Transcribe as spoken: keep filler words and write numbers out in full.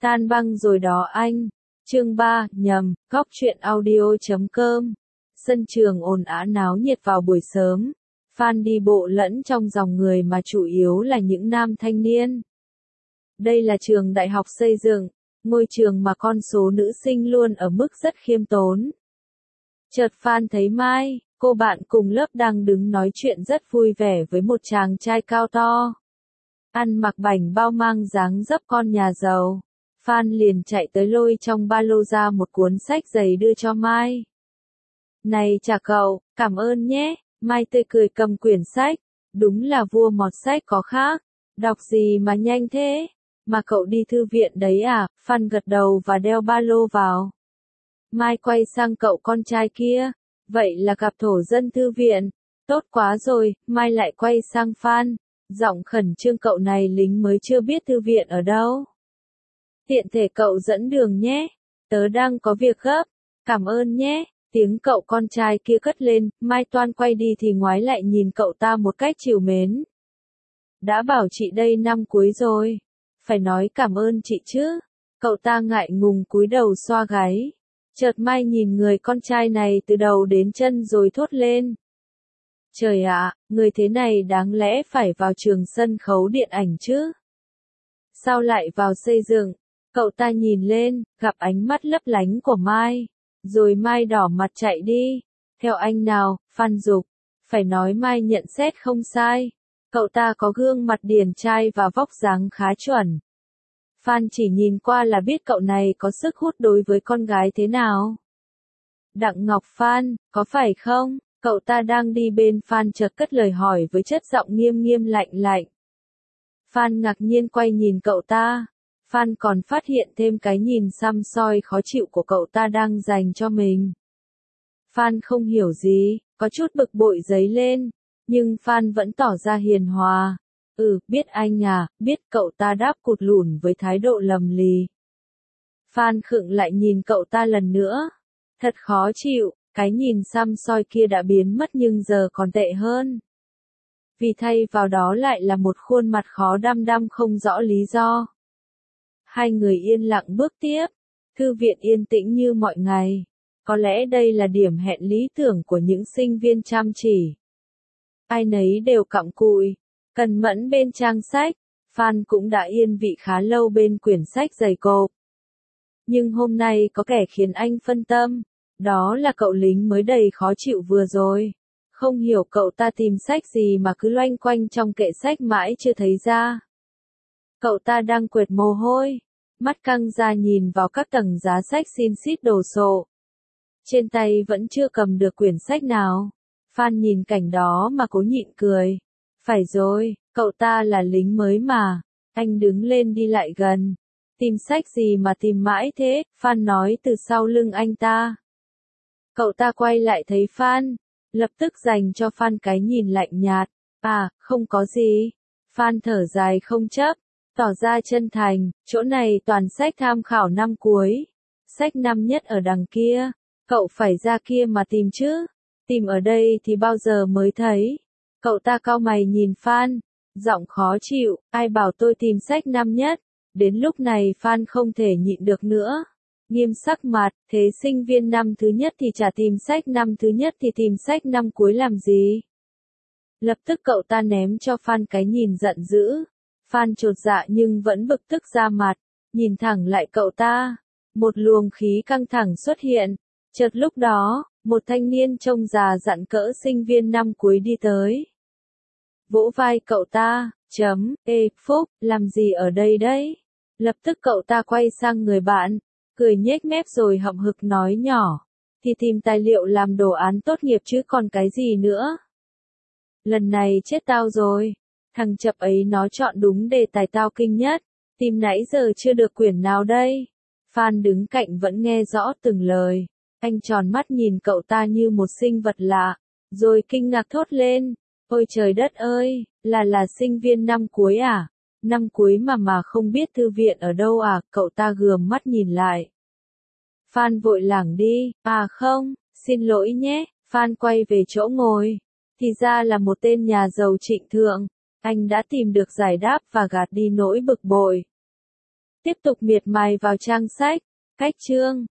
Tan băng rồi đó anh. Chương ba, nhầm, góc truyện audio chấm com. Sân trường ồn ào náo nhiệt vào buổi sớm. Fan đi bộ lẫn trong dòng người mà chủ yếu là những nam thanh niên. Đây là trường đại học xây dựng, ngôi trường mà con số nữ sinh luôn ở mức rất khiêm tốn. Chợt Fan thấy Mai, cô bạn cùng lớp đang đứng nói chuyện rất vui vẻ với một chàng trai cao to. Ăn mặc bảnh bao mang dáng dấp con nhà giàu. Fan liền chạy tới lôi trong ba lô ra một cuốn sách dày đưa cho Mai. Này chà cậu, cảm ơn nhé. Mai tươi cười cầm quyển sách. Đúng là vua mọt sách có khác. Đọc gì mà nhanh thế? Mà cậu đi thư viện đấy à? Fan gật đầu và đeo ba lô vào. Mai quay sang cậu con trai kia. Vậy là gặp thổ dân thư viện. Tốt quá rồi. Mai lại quay sang Fan. Giọng khẩn trương, cậu này lính mới chưa biết thư viện ở đâu. Tiện thể cậu dẫn đường nhé. Tớ đang có việc gấp. Cảm ơn nhé. Tiếng cậu con trai kia cất lên. Mai toan quay đi thì ngoái lại nhìn cậu ta một cách trìu mến. Đã bảo chị đây năm cuối rồi. Phải nói cảm ơn chị chứ. Cậu ta ngại ngùng cúi đầu xoa gáy. Chợt Mai nhìn người con trai này từ đầu đến chân rồi thốt lên. Trời ạ, người thế này đáng lẽ phải vào trường sân khấu điện ảnh chứ. Sao lại vào xây dựng? Cậu ta nhìn lên, gặp ánh mắt lấp lánh của Mai. Rồi Mai đỏ mặt chạy đi. Theo anh nào, Phan Dục. Phải nói Mai nhận xét không sai. Cậu ta có gương mặt điển trai và vóc dáng khá chuẩn. Phan chỉ nhìn qua là biết cậu này có sức hút đối với con gái thế nào. Đặng Ngọc Phan, có phải không? Cậu ta đang đi bên Phan chợt cất lời hỏi với chất giọng nghiêm nghiêm lạnh lạnh. Phan ngạc nhiên quay nhìn cậu ta. Phan còn phát hiện thêm cái nhìn săm soi khó chịu của cậu ta đang dành cho mình. Phan không hiểu gì, có chút bực bội dấy lên, nhưng Phan vẫn tỏ ra hiền hòa. Ừ, biết anh à, biết, cậu ta đáp cụt lủn với thái độ lầm lì. Phan khựng lại nhìn cậu ta lần nữa. Thật khó chịu, cái nhìn săm soi kia đã biến mất nhưng giờ còn tệ hơn. Vì thay vào đó lại là một khuôn mặt khó đăm đăm không rõ lý do. Hai người yên lặng bước tiếp. Thư viện yên tĩnh như mọi ngày. Có lẽ đây là điểm hẹn lý tưởng của những sinh viên chăm chỉ. Ai nấy đều cặm cụi, cần mẫn bên trang sách. Phan cũng đã yên vị khá lâu bên quyển sách dày cộp. Nhưng hôm nay có kẻ khiến anh phân tâm. Đó là cậu lính mới đầy khó chịu vừa rồi. Không hiểu cậu ta tìm sách gì mà cứ loanh quanh trong kệ sách mãi chưa thấy ra. Cậu ta đang quệt mồ hôi, mắt căng ra nhìn vào các tầng giá sách xin xít đồ sộ. Trên tay vẫn chưa cầm được quyển sách nào. Phan nhìn cảnh đó mà cố nhịn cười. Phải rồi, cậu ta là lính mới mà. Anh đứng lên đi lại gần. Tìm sách gì mà tìm mãi thế? Phan nói từ sau lưng anh ta. Cậu ta quay lại thấy Phan, lập tức dành cho Phan cái nhìn lạnh nhạt. À, không có gì. Phan thở dài không chấp, tỏ ra chân thành, chỗ này toàn sách tham khảo năm cuối. Sách năm nhất ở đằng kia, cậu phải ra kia mà tìm chứ. Tìm ở đây thì bao giờ mới thấy. Cậu ta cau mày nhìn Phan, giọng khó chịu, ai bảo tôi tìm sách năm nhất. Đến lúc này Phan không thể nhịn được nữa. Nghiêm sắc mặt, thế sinh viên năm thứ nhất thì chả tìm sách năm thứ nhất thì tìm sách năm cuối làm gì? Lập tức cậu ta ném cho Phan cái nhìn giận dữ. Phan chột dạ nhưng vẫn bực tức ra mặt, nhìn thẳng lại cậu ta. Một luồng khí căng thẳng xuất hiện. Chợt lúc đó, một thanh niên trông già dặn cỡ sinh viên năm cuối đi tới. Vỗ vai cậu ta, chấm, ê, Phúc, làm gì ở đây đấy? Lập tức cậu ta quay sang người bạn, cười nhếch mép rồi hậm hực nói nhỏ. Thì tìm tài liệu làm đồ án tốt nghiệp chứ còn cái gì nữa. Lần này chết tao rồi. Thằng chập ấy nó chọn đúng đề tài tao kinh nhất. Tìm nãy giờ chưa được quyển nào đây. Phan đứng cạnh vẫn nghe rõ từng lời. Anh tròn mắt nhìn cậu ta như một sinh vật lạ. Rồi kinh ngạc thốt lên. Ôi trời đất ơi, là là sinh viên năm cuối à? Năm cuối mà mà không biết thư viện ở đâu à? Cậu ta gườm mắt nhìn lại. Phan vội lảng đi. À không, xin lỗi nhé. Phan quay về chỗ ngồi. Thì ra là một tên nhà giàu trịnh thượng. Anh đã tìm được giải đáp và gạt đi nỗi bực bội. Tiếp tục miệt mài vào trang sách. Cách chương